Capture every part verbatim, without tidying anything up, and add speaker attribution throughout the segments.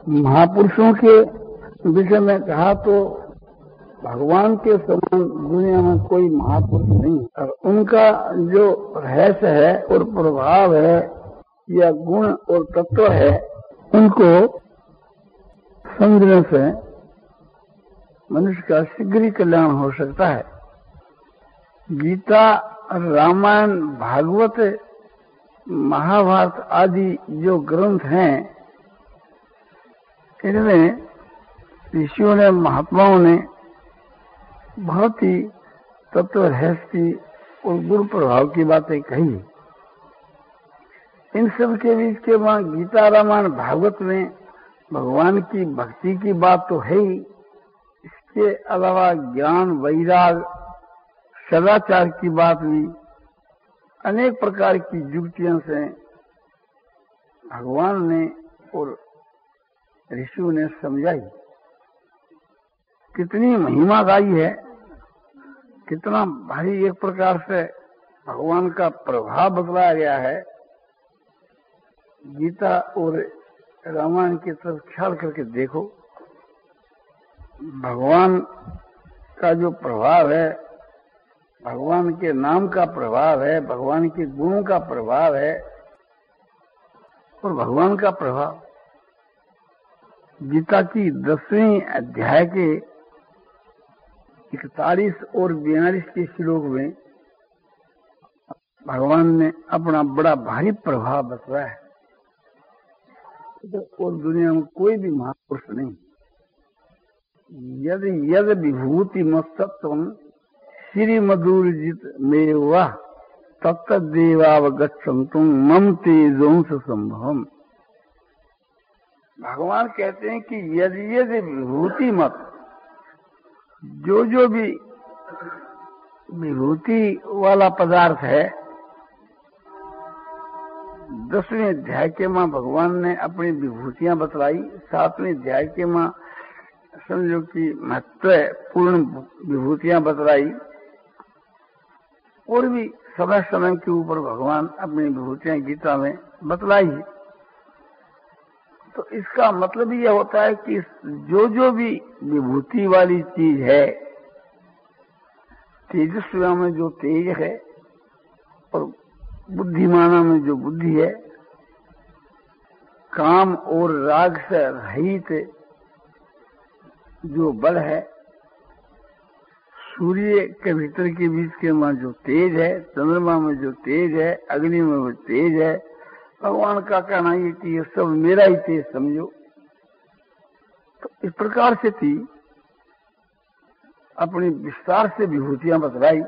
Speaker 1: महापुरुषों के विषय में कहा तो भगवान के समान दुनिया में कोई महापुरुष नहीं, और उनका जो रहस्य है और प्रभाव है या गुण और तत्व है, उनको समझने से मनुष्य का शीघ्र ही कल्याण हो सकता है। गीता, रामायण, भागवत, महाभारत आदि जो ग्रंथ हैं, इनमें ऋषियों ने, महात्माओं ने बहुत ही तत्व रहस्य की और गुण प्रभाव की बातें कही। इन सब के बीच के वहाँ गीता, रामायण, भागवत में भगवान की भक्ति की बात तो है ही, इसके अलावा ज्ञान, वैराग, सदाचार की बात भी अनेक प्रकार की युक्तियों से भगवान ने और ऋषियों ने समझाई। कितनी महिमादायी है, कितना भारी एक प्रकार से भगवान का प्रभाव बतलाया गया है। गीता और रामायण की तरफ ख्याल करके देखो, भगवान का जो प्रभाव है, भगवान के नाम का प्रभाव है, भगवान के गुणों का प्रभाव है और भगवान का प्रभाव गीता की दसवीं अध्याय के इकतालीस और बयालीस के श्लोक में भगवान ने अपना बड़ा भारी प्रभाव बतलाया है। और दुनिया में कोई भी महापुरुष नहीं। यदि यद विभूति मस्तत्व श्री मधुरजित मेवा तत्त देवावगच्छन्तुम मम तेजोंस संभवम। भगवान कहते हैं कि यदि यदि विभूति मत, जो जो भी विभूति वाला पदार्थ है, दसवें अध्याय के माँ भगवान ने अपनी विभूतियां बतलाई, सातवें अध्याय के माँ समझो कि महत्वपूर्ण विभूतियां बतलाई, और भी समय समय के ऊपर भगवान अपनी विभूतियां गीता में बतलाई। तो इसका मतलब यह होता है कि जो जो भी विभूति वाली चीज है, तेजस्वी में जो तेज है और बुद्धिमाना में जो बुद्धि है, काम और राग से रहित जो बल है, सूर्य के भीतर के बीच के में जो तेज है, चंद्रमा में जो तेज है, अग्नि में वो तेज है, भगवान का कहना ये कि ये सब मेरा ही तेज समझो। तो इस प्रकार से थी अपनी विस्तार से विभूतियां बतलाई।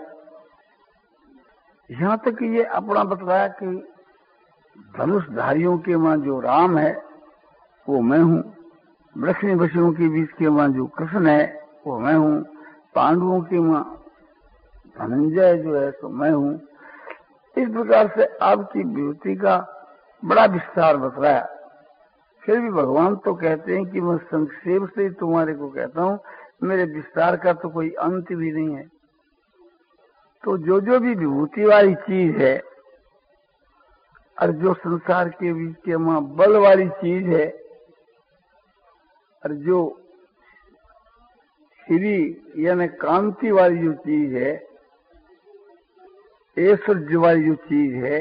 Speaker 1: यहाँ तक ये अपना बतलाया कि धनुषधारियों के मां जो राम है वो मैं हूँ, वृक्ष बच्चों के बीच के मां जो कृष्ण है वो मैं हूँ, पांडवों के मां धनंजय जो है तो मैं हूँ। इस प्रकार से आपकी विभूति का बड़ा विस्तार बतलाया। फिर भी भगवान तो कहते हैं कि मैं संक्षेप से तुम्हारे को कहता हूँ, मेरे विस्तार का तो कोई अंत भी नहीं है। तो जो जो भी विभूति वाली चीज है और जो संसार के बीच के मां बल वाली चीज है और जो श्री यानी कांति वाली जो चीज है, ऐश्वर्य वाली जो चीज है,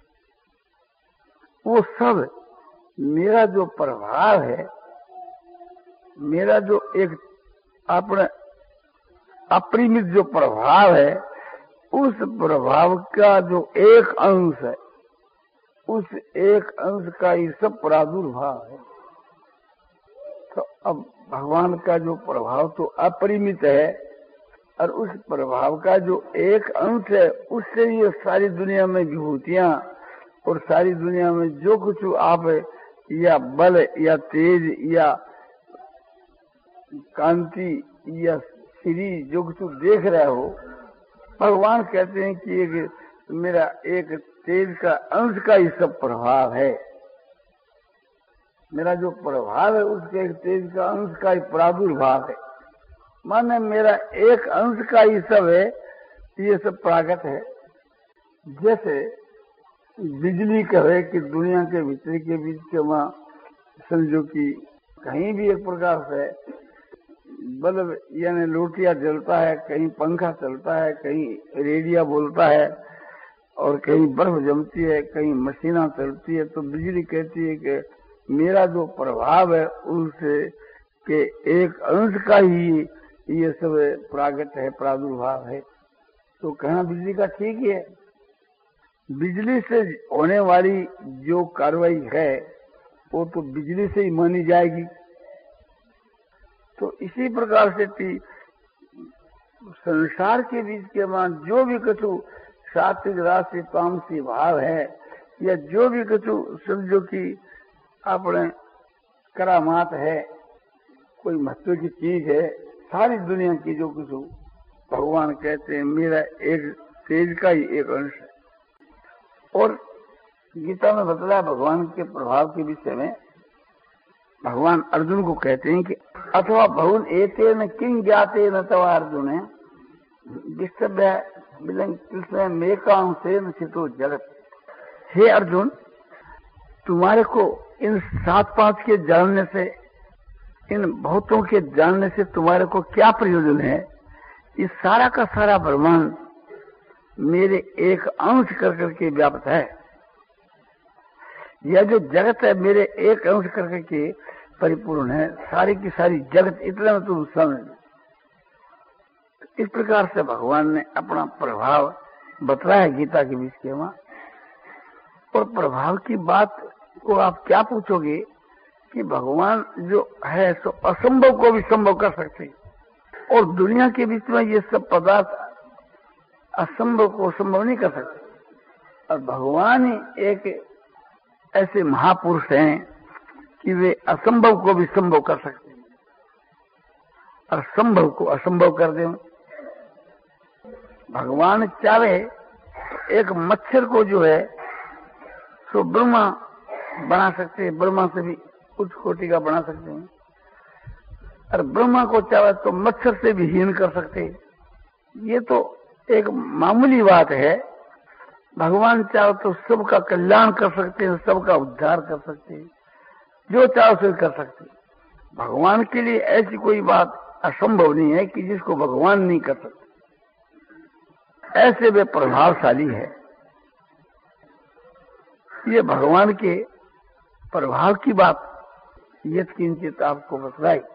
Speaker 1: वो सब मेरा जो प्रभाव है, मेरा जो एक अपने अपरिमित जो प्रभाव है, उस प्रभाव का जो एक अंश है, उस एक अंश का ही सब प्रादुर्भाव है। तो अब भगवान का जो प्रभाव तो अपरिमित है और उस प्रभाव का जो एक अंश है, उससे ये सारी दुनिया में विभूतियां और सारी दुनिया में जो कुछ आप या बल या तेज या कांति या श्री जो कुछ देख रहे हो, भगवान कहते हैं कि एक मेरा एक तेज का अंश का ही सब प्रभाव है। मेरा जो प्रभाव है उसके एक तेज का अंश का ही प्रादुर्भाव है। माने मेरा एक अंश का ही सब है, ये सब प्रागत है। जैसे बिजली कहे कि दुनिया के भीतर के बीच के वहां समझो कि कहीं भी एक प्रकार से बल्ब यानी लोटिया जलता है, कहीं पंखा चलता है, कहीं रेडिया बोलता है और कहीं बर्फ जमती है, कहीं मशीना चलती है, तो बिजली कहती है कि मेरा जो प्रभाव है उससे के एक अंश का ही ये सब प्रागट है, प्रादुर्भाव है। तो कहना बिजली का ठीक है। बिजली से होने वाली जो कार्रवाई है वो तो बिजली से ही मानी जाएगी। तो इसी प्रकार से संसार के बीच के मान जो भी कछु सात्विक राशि तामसी भाव है या जो भी कछु समझो कि अपने करामात है, कोई महत्व की चीज है, सारी दुनिया की जो कुछ भगवान कहते हैं मेरा एक तेज का ही एक अंश है। और गीता में बतलाया भगवान के प्रभाव के विषय में, भगवान अर्जुन को कहते हैं कि अथवा बहुन एते न किं ज्ञाते न तवा अर्जुन है विस्तभ्य बिलंग कृष्ण मेकांशे न चितो जगत। हे अर्जुन, तुम्हारे को इन सात पांच के जानने से, इन बहुतों के जानने से तुम्हारे को क्या प्रयोजन है? इस सारा का सारा ब्रह्मांड मेरे एक अंश कर करके व्याप्त है। यह जो जगत है मेरे एक अंश कर करके परिपूर्ण है। सारी की सारी जगत इतना में तुम समझ। इस प्रकार से भगवान ने अपना प्रभाव बतलाया गीता के बीच के वहां। और प्रभाव की बात को आप क्या पूछोगे कि भगवान जो है सो असंभव को भी संभव कर सकते, और दुनिया के बीच में ये सब पदार्थ असंभव को संभव नहीं कर सकते। और भगवान ही एक ऐसे महापुरुष हैं कि वे असंभव को भी संभव कर सकते हैं और संभव को असंभव कर दें। भगवान चाहे तो एक मच्छर को जो है सो ब्रह्मा बना सकते हैं, ब्रह्मा से भी उच्च कोटि का बना सकते हैं। और ब्रह्मा को चाहे तो मच्छर से भी हीन कर सकते हैं। ये तो एक मामूली बात है। भगवान चाहे तो सबका कल्याण कर सकते हैं, सबका उद्धार कर सकते हैं, जो चाहे उसे कर सकते हैं। भगवान के लिए ऐसी कोई बात असंभव नहीं है कि जिसको भगवान नहीं कर सकते। ऐसे वे प्रभावशाली है। ये भगवान के प्रभाव की बात यत्किंचित आपको बतलाई।